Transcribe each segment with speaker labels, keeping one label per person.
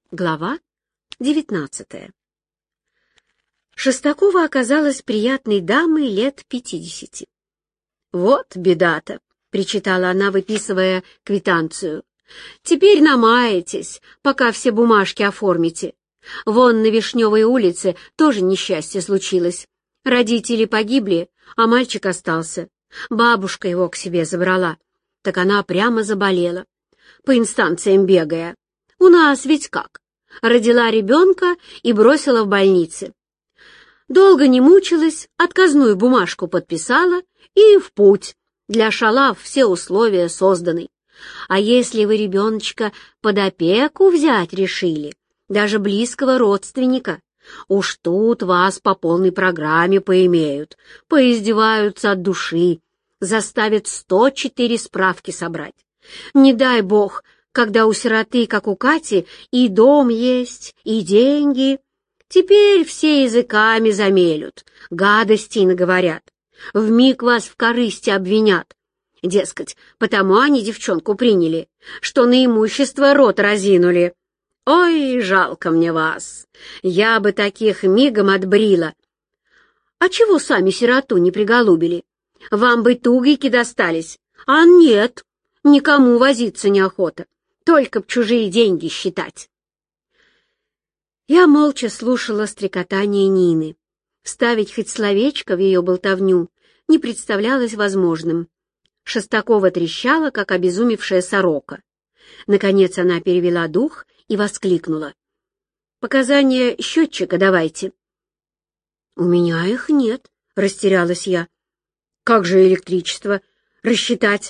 Speaker 1: Глава 19. Шестакова оказалась приятной дамой лет 50. «Вот беда-то», — причитала она, выписывая квитанцию. «Теперь намаетесь, пока все бумажки оформите. Вон на Вишневой улице тоже несчастье случилось. Родители погибли, а мальчик остался. Бабушка его к себе забрала. Так она прямо заболела, по инстанциям бегая. У нас ведь как? Родила ребенка и бросила в больнице. Долго не мучилась, отказную бумажку подписала и в путь. Для шалав все условия созданы. А если вы ребеночка под опеку взять решили, даже близкого родственника, уж тут вас по полной программе поимеют, поиздеваются от души, заставят 104 справки собрать. Не дай бог, когда у сироты, как у Кати, и дом есть, и деньги. Теперь все языками замелют, гадостей наговорят, вмиг вас в корысти обвинят. Дескать, потому они девчонку приняли, что на имущество рот разинули. Ой, жалко мне вас, я бы таких мигом отбрила. А чего сами сироту не приголубили? Вам бы тугики достались, а нет, никому возиться неохота. Только б чужие деньги считать. Я молча слушала стрекотание Нины. Вставить хоть словечко в ее болтовню не представлялось возможным. Шестакова трещала, как обезумевшая сорока. Наконец она перевела дух и воскликнула: «Показания счетчика давайте». «У меня их нет», — растерялась я. «Как же электричество? Рассчитать?»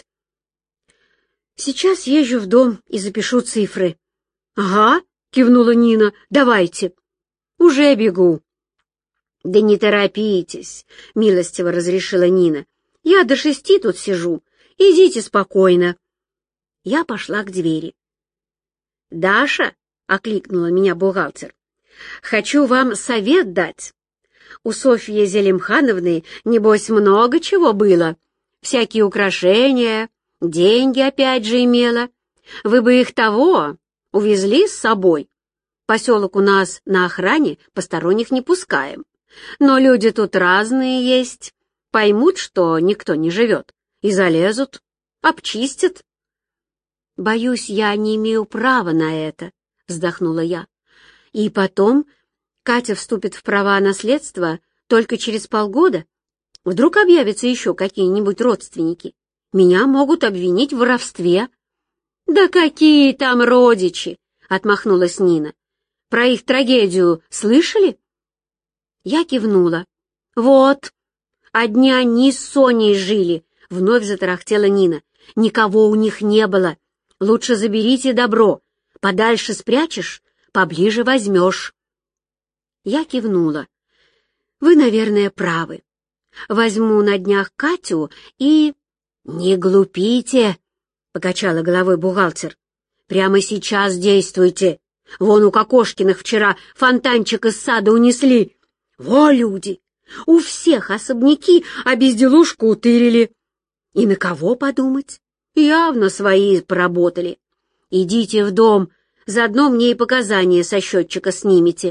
Speaker 1: «Сейчас езжу в дом и запишу цифры». «Ага», — кивнула Нина, — «давайте». «Уже бегу». «Да не торопитесь», — милостиво разрешила Нина. «Я до 6 тут сижу. Идите спокойно». Я пошла к двери. «Даша», — окликнула меня бухгалтер, — «хочу вам совет дать. У Софьи Зелимхановны, небось, много чего было. Всякие украшения, деньги опять же имела. Вы бы их того увезли с собой. Поселок у нас на охране, посторонних не пускаем. Но люди тут разные есть. Поймут, что никто не живет, и залезут, обчистят». «Боюсь, я не имею права на это», — вздохнула я. «И потом Катя вступит в права наследства только через полгода. Вдруг объявятся еще какие-нибудь родственники. Меня могут обвинить в воровстве». «Да какие там родичи!» — отмахнулась Нина. «Про их трагедию слышали?» Я кивнула. «Вот, одни они с Соней жили», — вновь затарахтела Нина. «Никого у них не было. Лучше заберите добро. Подальше спрячешь, поближе возьмешь». Я кивнула. «Вы, наверное, правы. Возьму на днях Катю и...» «Не глупите», — покачала головой бухгалтер. «Прямо сейчас действуйте. Вон у Кокошкиных вчера фонтанчик из сада унесли. Во, люди! У всех особняки, а безделушку утырили. И на кого подумать? Явно свои поработали. Идите в дом, заодно мне и показания со счетчика снимете».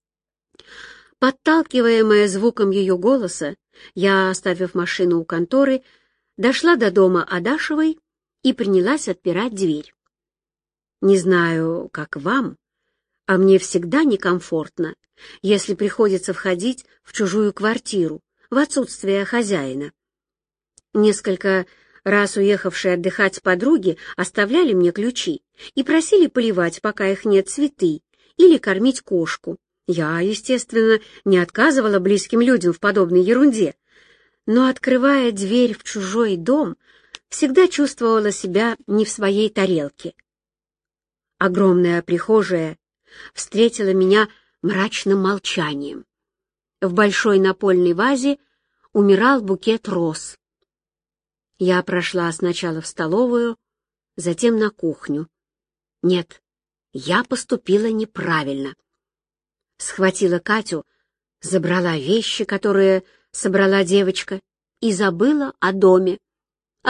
Speaker 1: Подталкиваемая звуком ее голоса, я, оставив машину у конторы, дошла до дома Адашевой и принялась отпирать дверь. Не знаю, как вам, а мне всегда некомфортно, если приходится входить в чужую квартиру в отсутствие хозяина. Несколько раз уехавшие отдыхать подруги оставляли мне ключи и просили поливать, пока их нет, цветы или кормить кошку. Я, естественно, не отказывала близким людям в подобной ерунде, но, открывая дверь в чужой дом, всегда чувствовала себя не в своей тарелке. Огромная прихожая встретила меня мрачным молчанием. В большой напольной вазе умирал букет роз. Я прошла сначала в столовую, затем на кухню. Нет, я поступила неправильно. Схватила Катю, забрала вещи, которые собрала девочка, и забыла о доме.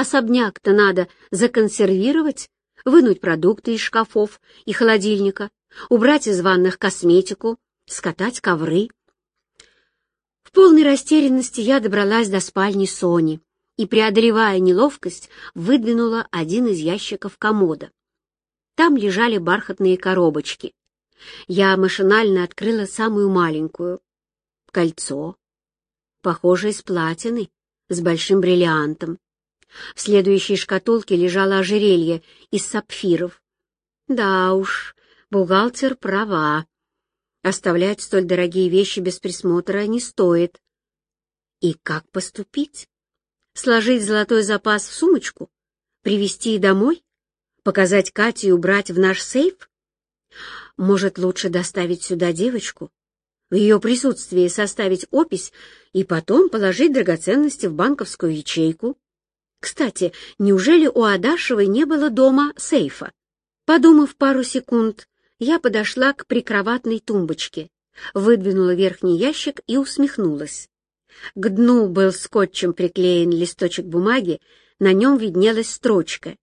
Speaker 1: Особняк-то надо законсервировать, вынуть продукты из шкафов и холодильника, убрать из ванных косметику, скатать ковры. В полной растерянности я добралась до спальни Сони и, преодолевая неловкость, выдвинула один из ящиков комода. Там лежали бархатные коробочки. Я машинально открыла самую маленькую. Кольцо, похожее с платины, с большим бриллиантом. В следующей шкатулке лежало ожерелье из сапфиров. Да уж, бухгалтер права. Оставлять столь дорогие вещи без присмотра не стоит. И как поступить? Сложить золотой запас в сумочку? Привезти домой? Показать Кате и убрать в наш сейф? Может, лучше доставить сюда девочку? В ее присутствии составить опись и потом положить драгоценности в банковскую ячейку? Кстати, неужели у Адашевой не было дома сейфа? Подумав пару секунд, я подошла к прикроватной тумбочке, выдвинула верхний ящик и усмехнулась. К дну был скотчем приклеен листочек бумаги, на нем виднелась строчка: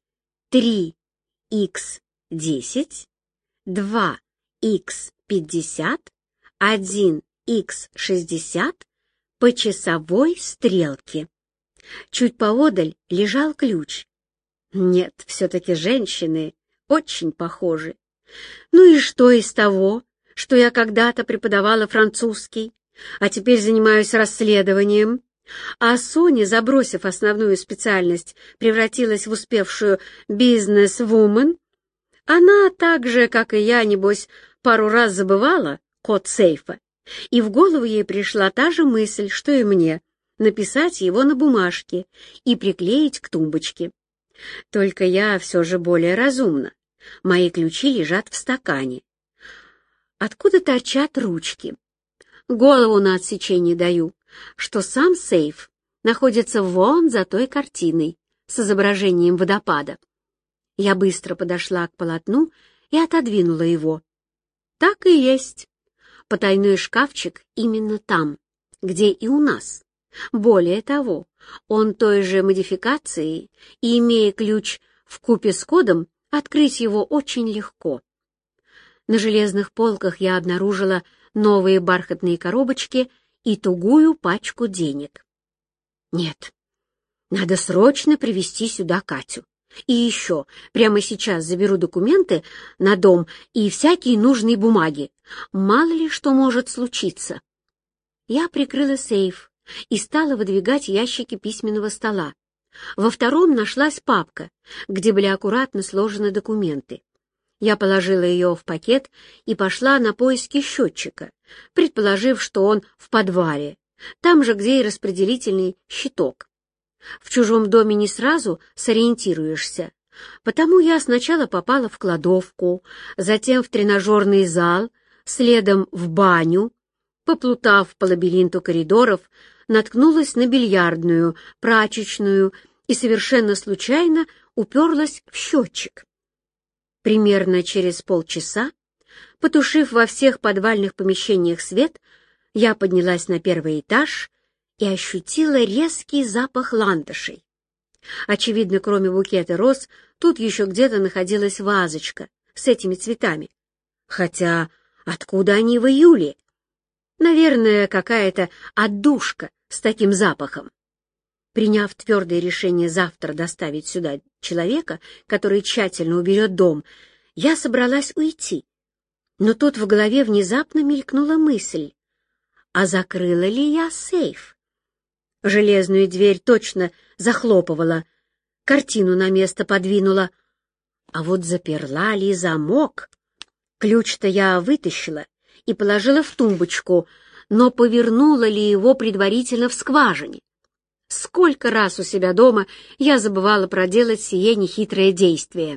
Speaker 1: 3х10, 2х50, 1х60 по часовой стрелке. Чуть поодаль лежал ключ. Нет, все-таки женщины очень похожи. Ну и что из того, что я когда-то преподавала французский, а теперь занимаюсь расследованием, а Соня, забросив основную специальность, превратилась в успевшую бизнес-вумен? Она так же, как и я, небось, пару раз забывала код сейфа, и в голову ей пришла та же мысль, что и мне — написать его на бумажке и приклеить к тумбочке. Только я все же более разумна. Мои ключи лежат в стакане. Откуда торчат ручки? Голову на отсечение даю, что сам сейф находится вон за той картиной с изображением водопада. Я быстро подошла к полотну и отодвинула его. Так и есть. Потайной шкафчик именно там, где и у нас. Более того, он той же модификации, и, имея ключ вкупе с кодом, открыть его очень легко. На железных полках я обнаружила новые бархатные коробочки и тугую пачку денег. Нет, надо срочно привезти сюда Катю. И еще, прямо сейчас заберу документы на дом и всякие нужные бумаги. Мало ли что может случиться. Я прикрыла сейф и стала выдвигать ящики письменного стола. Во втором нашлась папка, где были аккуратно сложены документы. Я положила ее в пакет и пошла на поиски счетчика, предположив, что он в подвале, там же, где и распределительный щиток. В чужом доме не сразу сориентируешься, потому я сначала попала в кладовку, затем в тренажерный зал, следом в баню. Поплутав по лабиринту коридоров, наткнулась на бильярдную, прачечную и совершенно случайно уперлась в счетчик. Примерно через полчаса, потушив во всех подвальных помещениях свет, я поднялась на первый этаж и ощутила резкий запах ландышей. Очевидно, кроме букета роз, тут еще где-то находилась вазочка с этими цветами. Хотя откуда они в июле? Наверное, какая-то отдушка с таким запахом. Приняв твердое решение завтра доставить сюда человека, который тщательно уберет дом, я собралась уйти. Но тут в голове внезапно мелькнула мысль: а закрыла ли я сейф? Железную дверь точно захлопывала, картину на место подвинула. А вот заперла ли замок? Ключ-то я вытащила и положила в тумбочку, но повернула ли его предварительно в скважине? Сколько раз у себя дома я забывала проделать сие нехитрое действие.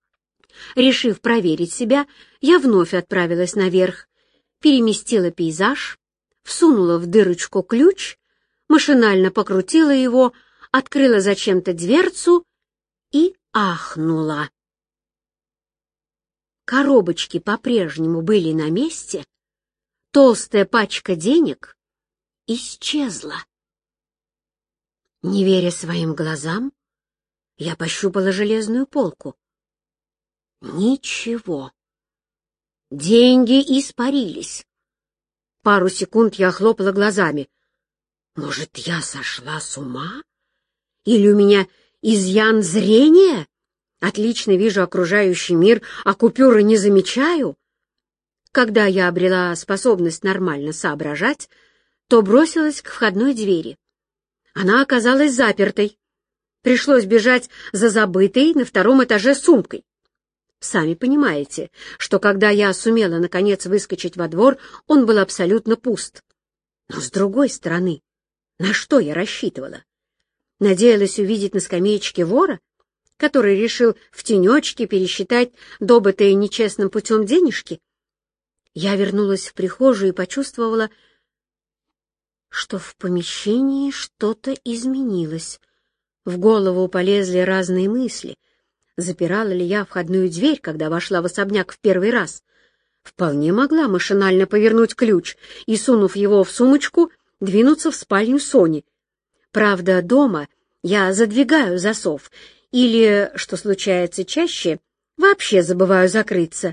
Speaker 1: Решив проверить себя, я вновь отправилась наверх, переместила пейзаж, всунула в дырочку ключ, машинально покрутила его, открыла зачем-то дверцу и ахнула. Коробочки по-прежнему были на месте, толстая пачка денег исчезла. Не веря своим глазам, я пощупала железную полку. Ничего. Деньги испарились. Пару секунд я хлопала глазами. Может, я сошла с ума? Или у меня изъян зрения? Отлично вижу окружающий мир, а купюры не замечаю. Когда я обрела способность нормально соображать, то бросилась к входной двери. Она оказалась запертой. Пришлось бежать за забытой на втором этаже сумкой. Сами понимаете, что когда я сумела наконец выскочить во двор, он был абсолютно пуст. Но с другой стороны, на что я рассчитывала? Надеялась увидеть на скамеечке вора, который решил в тенечке пересчитать добытые нечестным путем денежки? Я вернулась в прихожую и почувствовала, что в помещении что-то изменилось. В голову полезли разные мысли. Запирала ли я входную дверь, когда вошла в особняк в первый раз? Вполне могла машинально повернуть ключ и, сунув его в сумочку, двинуться в спальню Сони. Правда, дома я задвигаю засов или, что случается чаще, вообще забываю закрыться.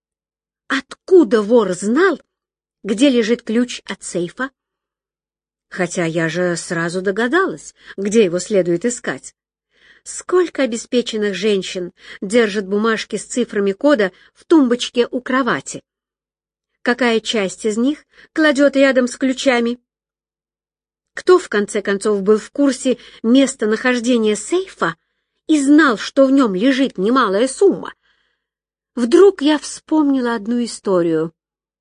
Speaker 1: Откуда вор знал, где лежит ключ от сейфа? Хотя я же сразу догадалась, где его следует искать. Сколько обеспеченных женщин держат бумажки с цифрами кода в тумбочке у кровати? Какая часть из них кладет рядом с ключами? Кто, в конце концов, был в курсе местонахождения сейфа и знал, что в нем лежит немалая сумма? Вдруг я вспомнила одну историю.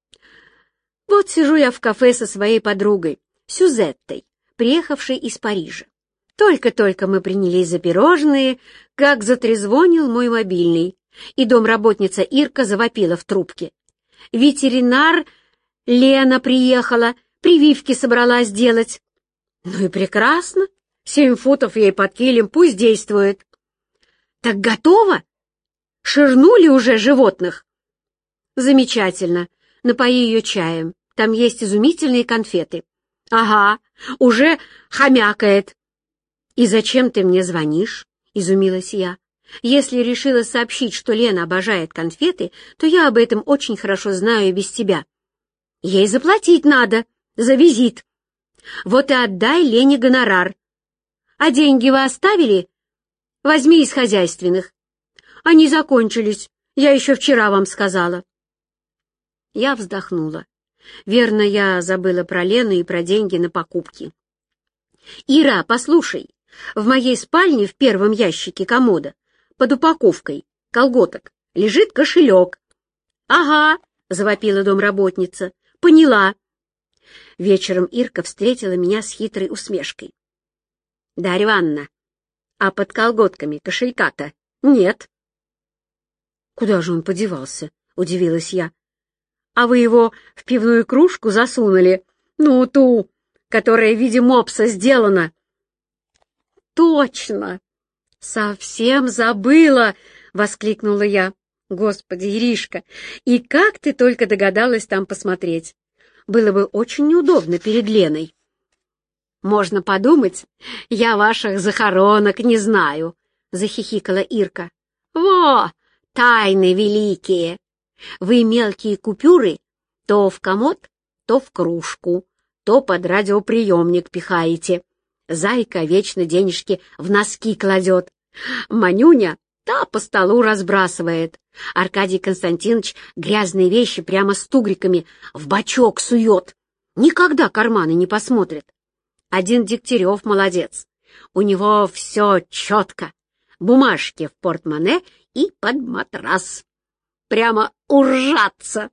Speaker 1: Вот сижу я в кафе со своей подругой, Сюзеттой, приехавшей из Парижа. Только-только мы принялись за пирожные, как затрезвонил мой мобильный, и домработница Ирка завопила в трубке. Ветеринар Лена приехала, прививки собралась делать. Ну и прекрасно, 7 футов ей под килем, пусть действует. Так готово? Ширнули уже животных? Замечательно, напои ее чаем, там есть изумительные конфеты. Ага, уже хомякает. «И зачем ты мне звонишь?» — изумилась я. «Если решила сообщить, что Лена обожает конфеты, то я об этом очень хорошо знаю и без тебя. Ей заплатить надо за визит. Вот и отдай Лене гонорар. А деньги вы оставили? Возьми из хозяйственных. Они закончились, я еще вчера вам сказала». Я вздохнула. Верно, я забыла про Лену и про деньги на покупки. «Ира, послушай, в моей спальне в первом ящике комода под упаковкой колготок лежит кошелек». «Ага», — завопила домработница, — «поняла». Вечером Ирка встретила меня с хитрой усмешкой. «Дарья Ивановна, а под колготками кошелька-то нет». «Куда же он подевался?» — удивилась я. «А вы его в пивную кружку засунули? Ну, ту, которая в виде мопса сделана». «Точно! Совсем забыла!» — воскликнула я. «Господи, Иришка, и как ты только догадалась там посмотреть? Было бы очень неудобно перед Леной». «Можно подумать, я ваших захоронок не знаю», — захихикала Ирка. «Во, тайны великие! Вы мелкие купюры то в комод, то в кружку, то под радиоприемник пихаете. Зайка вечно денежки в носки кладет. Манюня та по столу разбрасывает. Аркадий Константинович грязные вещи прямо с тугриками в бачок сует. Никогда карманы не посмотрит. Один Дегтярев молодец. У него все четко. Бумажки в портмоне и под матрас. Прямо уржаться.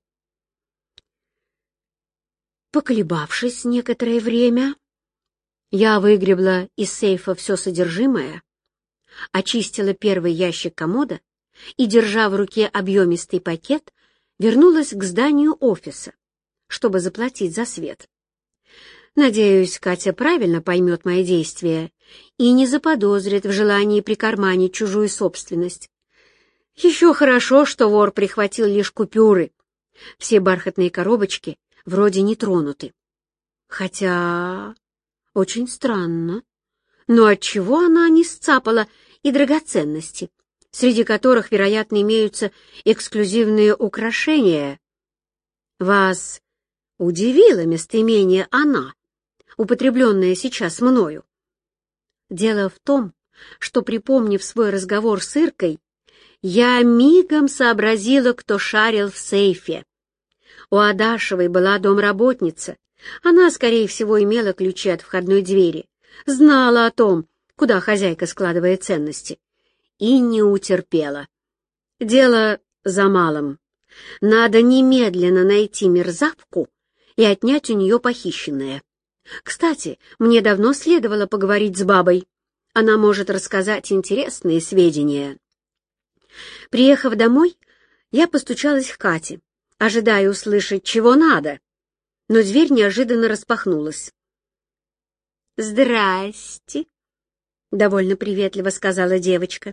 Speaker 1: Поколебавшись некоторое время, я выгребла из сейфа все содержимое, очистила первый ящик комода и, держа в руке объемистый пакет, вернулась к зданию офиса, чтобы заплатить за свет. Надеюсь, Катя правильно поймет мои действия и не заподозрит в желании прикарманить чужую собственность. Еще хорошо, что вор прихватил лишь купюры. Все бархатные коробочки вроде не тронуты. Хотя очень странно. Но отчего она не сцапала и драгоценности, среди которых, вероятно, имеются эксклюзивные украшения, Вас удивило местоимение «она», употребленное сейчас мною? Дело в том, что, припомнив свой разговор с Иркой, я мигом сообразила, кто шарил в сейфе. У Адашевой была домработница. Она, скорее всего, имела ключи от входной двери, знала о том, куда хозяйка складывает ценности, и не утерпела. Дело за малым. Надо немедленно найти мерзавку и отнять у нее похищенное. Кстати, мне давно следовало поговорить с бабой. Она может рассказать интересные сведения. Приехав домой, я постучалась к Кате, ожидая услышать, чего надо, но дверь неожиданно распахнулась. «Здрасте», — довольно приветливо сказала девочка.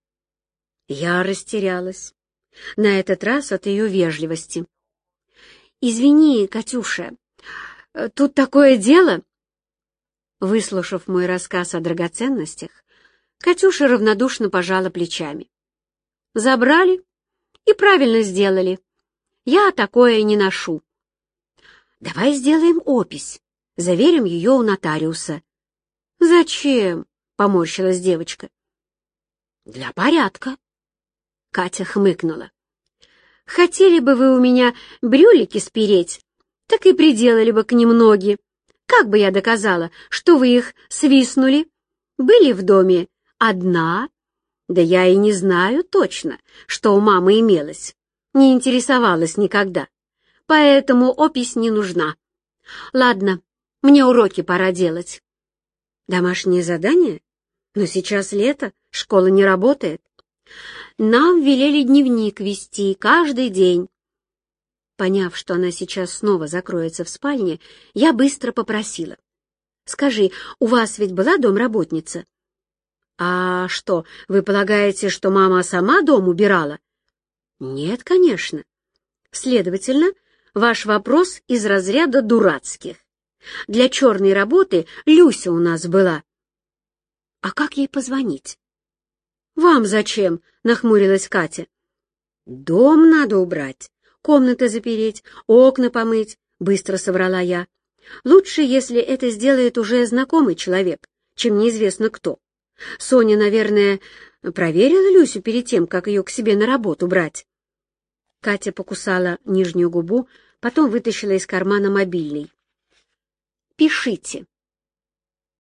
Speaker 1: Я растерялась, на этот раз от ее вежливости. «Извини, Катюша, тут такое дело...» Выслушав мой рассказ о драгоценностях, Катюша равнодушно пожала плечами. «Забрали и правильно сделали. Я такое не ношу. Давай сделаем опись, заверим ее у нотариуса». «Зачем?» — поморщилась девочка. «Для порядка». Катя хмыкнула. «Хотели бы вы у меня брюлики спереть, так и приделали бы к ним ноги. Как бы я доказала, что вы их свистнули? Были в доме одна? Да я и не знаю точно, что у мамы имелось. Не интересовалась никогда. Поэтому опись не нужна. Ладно, мне уроки пора делать». «Домашнее задание? Но сейчас лето, школа не работает. Нам велели дневник вести каждый день». Поняв, что она сейчас снова закроется в спальне, я быстро попросила. «Скажи, у вас ведь была домработница?» «А что, вы полагаете, что мама сама дом убирала?» «Нет, конечно. Следовательно, ваш вопрос из разряда дурацких. Для черной работы Люся у нас была». «А как ей позвонить?» «Вам зачем?» — нахмурилась Катя. «Дом надо убрать, комнаты запереть, окна помыть», — быстро соврала я. «Лучше, если это сделает уже знакомый человек, чем неизвестно кто. Соня, наверное, проверила Люсю перед тем, как ее к себе на работу брать». Катя покусала нижнюю губу, потом вытащила из кармана мобильный. «Пишите».